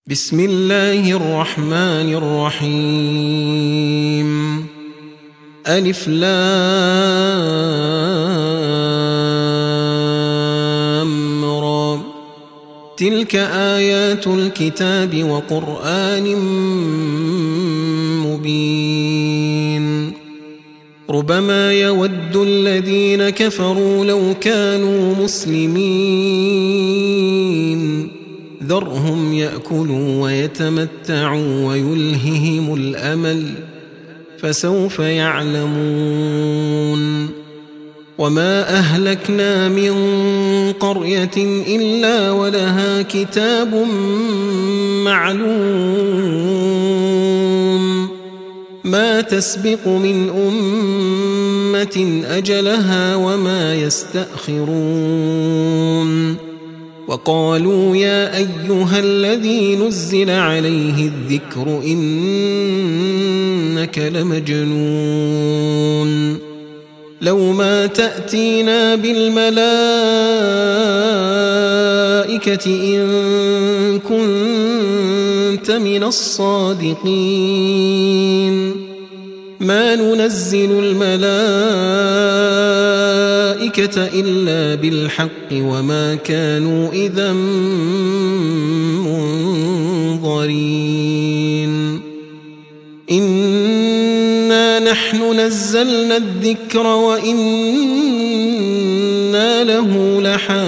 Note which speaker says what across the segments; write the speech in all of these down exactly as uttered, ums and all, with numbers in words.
Speaker 1: بسم الله الرحمن الرحيم ألف لام را تلك آيات الكتاب وقرآن مبين ربما يود الذين كفروا لو كانوا مسلمين ذرهم يأكلوا ويتمتعوا ويلههم الأمل فسوف يعلمون وما أهلكنا من قرية إلا ولها كتاب معلوم ما تسبق من أمة أجلها وما يستأخرون وقالوا يا أيها الذي نزل عليه الذكر إنك لمجنون لو ما تأتينا بالملائكة إن كنت من الصادقين ما ننزل الملائكة إلا بالحق وما كانوا إذا منظرين إنا نحن نزلنا الذكر وإنا له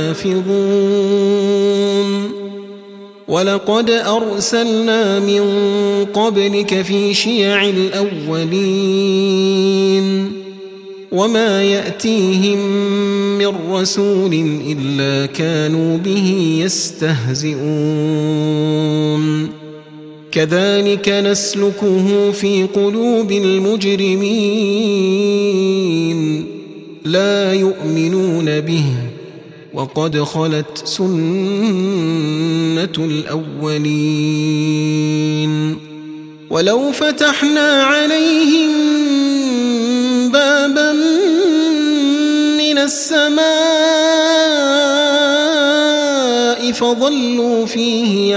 Speaker 1: لحافظون ولقد أرسلنا من قبلك في شيع الأولين وما يأتيهم من رسول إلا كانوا به يستهزئون كذلك نسلكه في قلوب المجرمين لا يؤمنون به وقد خلت سنة الأولين ولو فتحنا عليهم بابا من السماء فظلوا فيه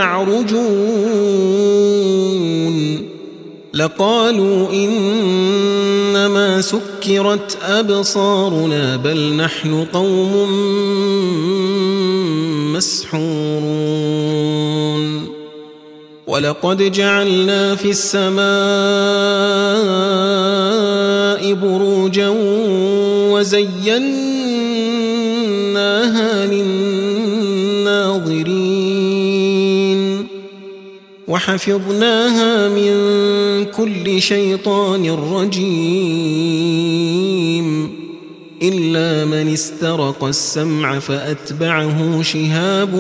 Speaker 1: يعرجون لقالوا إنما سكرت أبصارنا بل نحن قوم مسحورون ولقد جعلنا في السماء بروجا وزيناها للناظرين وحفظناها من كل شيطان رجيم إلا من استرق السمع فأتبعه شهاب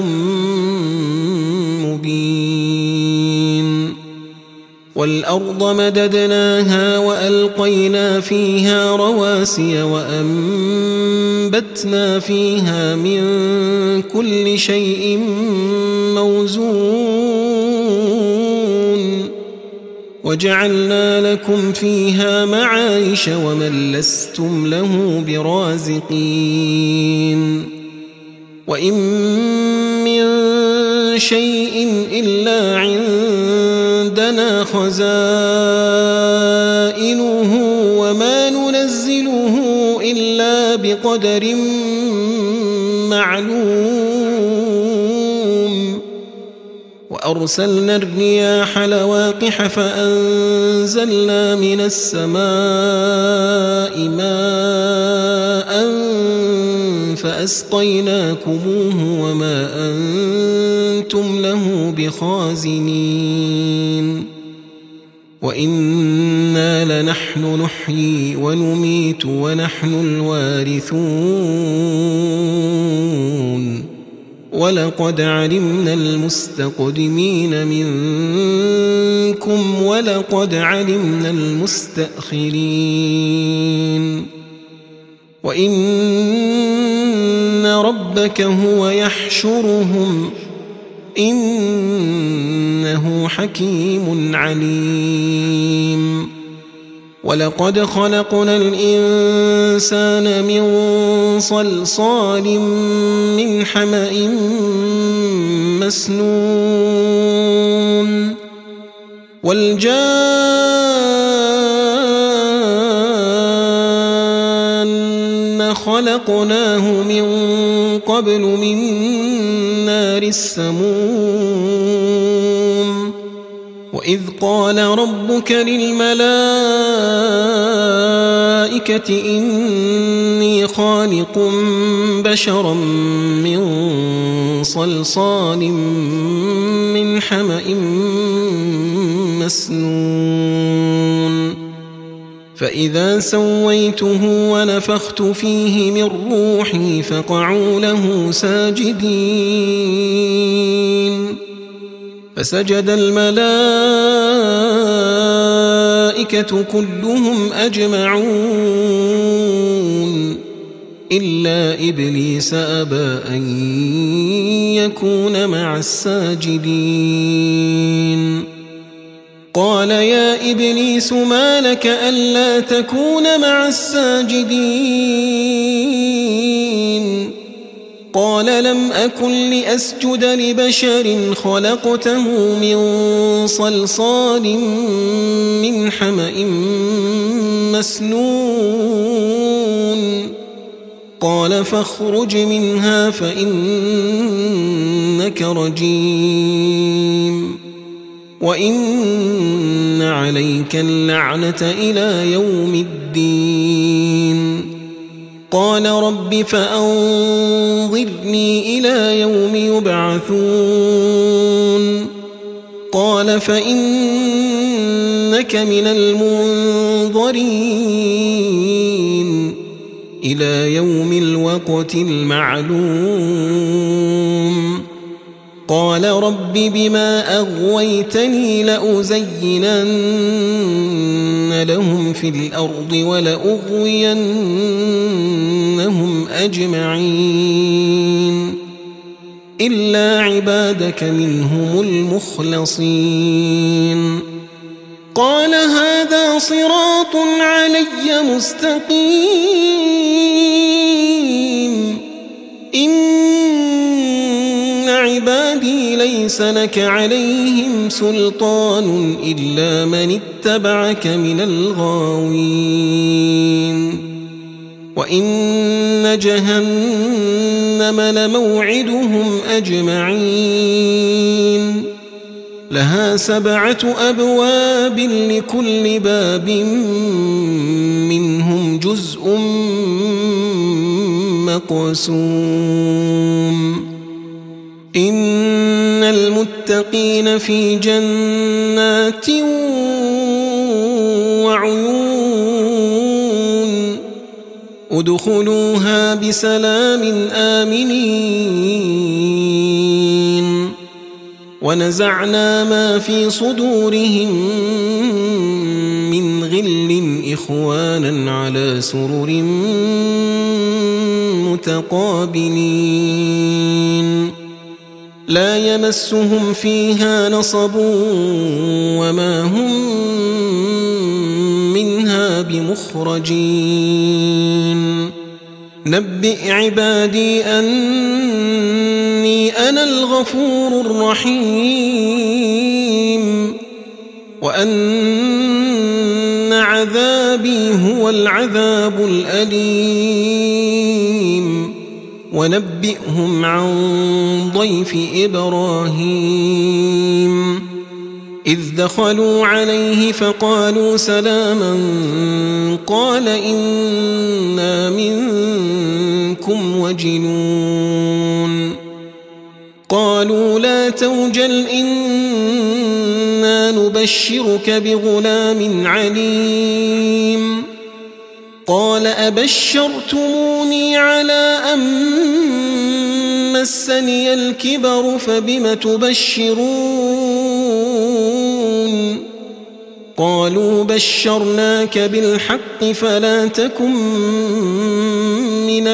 Speaker 1: مبين والأرض مددناها وألقينا فيها رواسي وأنبتنا فيها من كل شيء موزون وجعلنا لكم فيها معايش ومن لستم له برازقين وإن من شيء إلا عندنا خزائنه وما ننزله إلا بقدر معلوم وأرسلنا الرياح لواقح فأنزلنا من السماء ماء فأسقيناكموه وما أنتم له بخازنين وإنا لنحن نحيي ونميت ونحن الوارثون ولقد علمنا المستقدمين منكم ولقد علمنا المستأخرين وإن ربك هو يحشرهم إنه حكيم عليم ولقد خلقنا الإنسان من صلصال من حمأ مسنون والجان خلقناه من قبل من نار السموم وإذ قال ربك للملائكة إني خالق بشرا من صلصال من حمأ مسنون فإذا سويته ونفخت فيه من روحي فقعوا له ساجدين فسجد الملائكة كلهم أجمعون إلا إبليس أبى أن يكون مع الساجدين قال يا إبليس ما لك ألا تكون مع الساجدين قال لم أكن لأسجد لبشر خلقته من صلصال من حمأ مسنون قال فاخرج منها فإنك رجيم وإن عليك اللعنة إلى يوم الدين قال رب فأنظرني إلى يوم يبعثون قال فإنك من المنظرين إلى يوم الوقت المعلوم قال رب بما أغويتني لأزينن لهم في الأرض ولأغوينهم أجمعين إلا عبادك منهم المخلصين قال هذا صراط علي مستقيم إن عبادي ليس لك عليهم سلطان إلا من اتبعك من الغاوين وإن جهنم لموعدهم أجمعين لها سبعة أبواب لكل باب منهم جزء مقسوم إن المتقين في جنات وعيون ادخلوها بسلام آمنين ونزعنا ما في صدورهم من غل إخوانا على سرر متقابلين لا يمسهم فيها نصب وما هم منها بمخرجين نبئ عبادي أني أنا الغفور الرحيم وأن عذابي هو العذاب الأليم ونبئهم عن ضيف إبراهيم إذ دخلوا عليه فقالوا سلاما قال إنا منكم وجلون قالوا لا توجل إنا نبشرك بغلام عليم قال أبشرتموني على أن مسني الكبر فبم تبشرون قالوا بشرناك بالحق فلا تكن من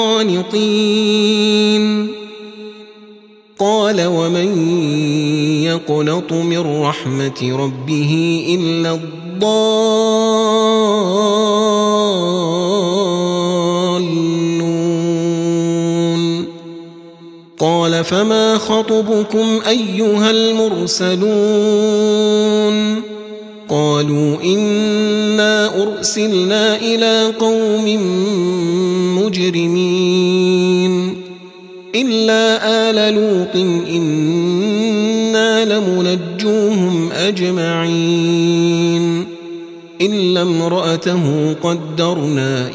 Speaker 1: القانطين قال ومن يقنط من رحمة ربه إلا الضالون قال قال فما خطبكم أيها المرسلون قالوا إنا أرسلنا إلى قوم مجرمين إلا آل لوط إنا لمنجوهم أجمعين إلا امرأته قدرنا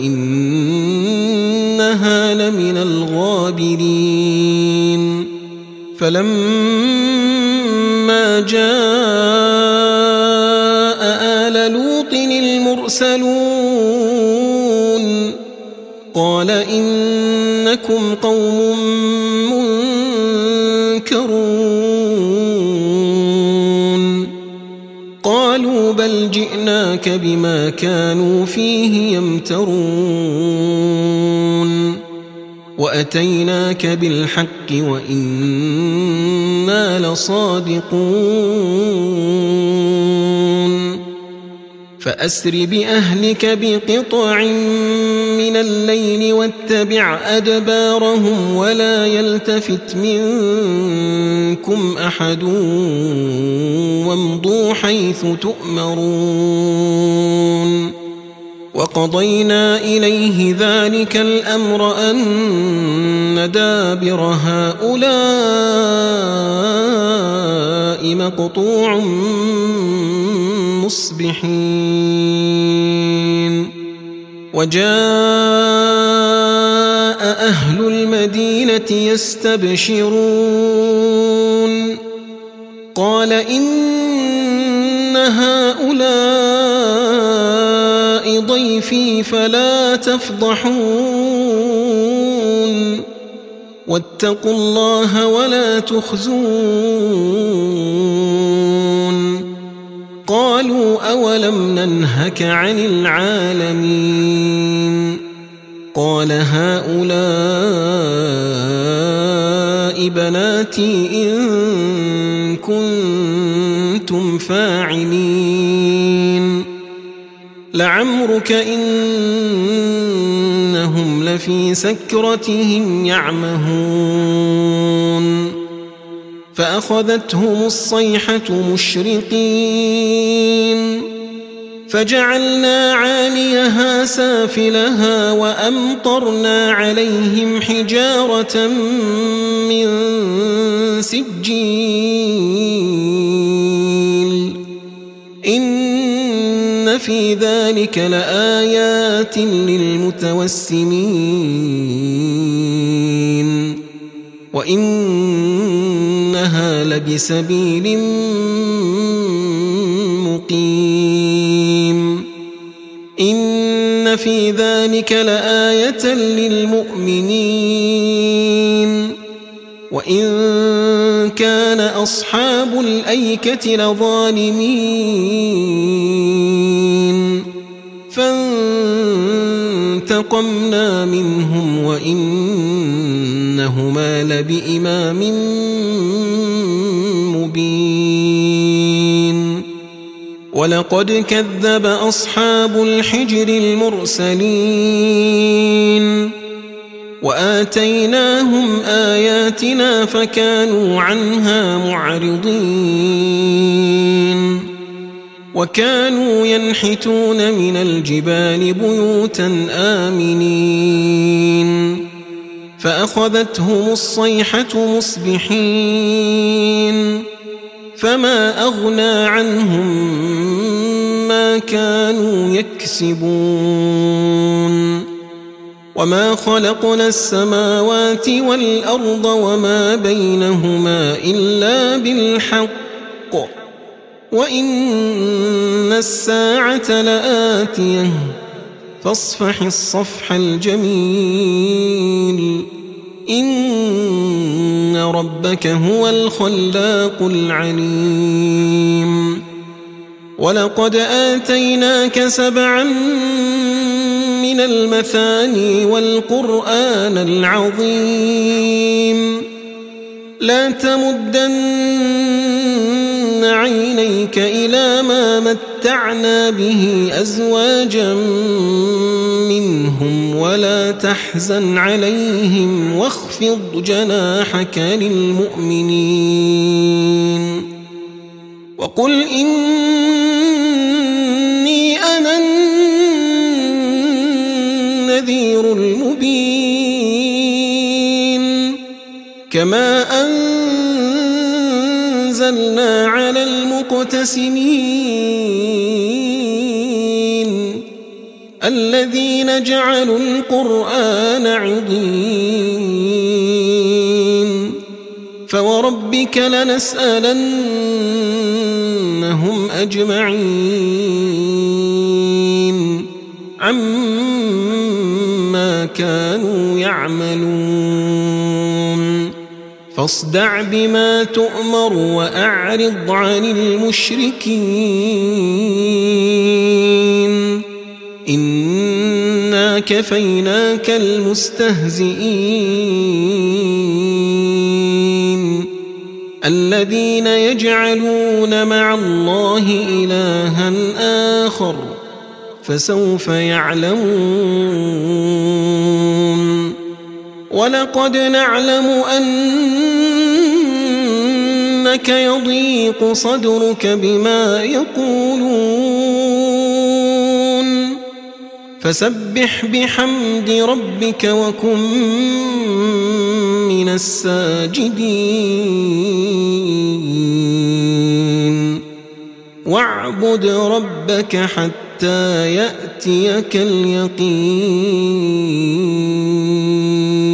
Speaker 1: إنها لمن الغابرين فلما جاء آل لوط المرسلون قال إنكم قوم منكرون قالوا بل جئناك بما كانوا فيه يمترون وأتيناك بالحق وإنا لصادقون فأسر بأهلك بقطع من الليل واتبع أدبارهم ولا يلتفت منكم أحد وامضوا حيث تؤمرون وقضينا إليه ذلك الأمر أن دابر هؤلاء مقطوع مصبحين وجاء أهل المدينة يستبشرون قال إن هؤلاء ضيفي فلا تفضحون واتقوا الله ولا تخزون قالوا أولم ننهك عن العالمين قال هؤلاء بناتي إن كنتم فاعلين لعمرك إنهم لفي سكرتهم يعمهون فأخذتهم الصيحة مشرقين فجعلنا عاليها سافلها وأمطرنا عليهم حجارة من سجيل إن في ذلك لآيات للمتوسمين وإنها لبسبيل مقيم إن في ذلك لآية للمؤمنين وإن كان أصحاب الأيكة لظالمين فانتقمنا منهم وإنهما لبإمام مبين ولقد كذب أصحاب الحجر المرسلين وآتيناهم آياتنا فكانوا عنها معرضين وكانوا ينحتون من الجبال بيوتا آمنين فأخذتهم الصيحة مصبحين فما أغنى عنهم ما كانوا يكسبون وما خلقنا السماوات والأرض وما بينهما إلا بالحق وإن الساعة لآتية فاصفح الصفح الجميل إن ربك هو الخلاق العليم ولقد آتيناك سبعا من المثاني والقرآن العظيم لا تمدن عينيك إلى ما متعنا به أزواجا منهم ولا تحزن عليهم واخفض جناحك للمؤمنين وقل إني أنا النذير المبين كما أنزلنا على المقتسمين الذين جعلوا القرآن عضين فوربك لنسألنهم أجمعين عما كانوا يعملون فاصدع بما تؤمر وأعرض عن المشركين إنا كفيناك المستهزئين الذين يجعلون مع الله إلها آخر فسوف يعلمون ولقد نعلم أنك يضيق صدرك بما يقولون فسبح بحمد ربك وكن من الساجدين واعبد ربك حتى يأتيك اليقين.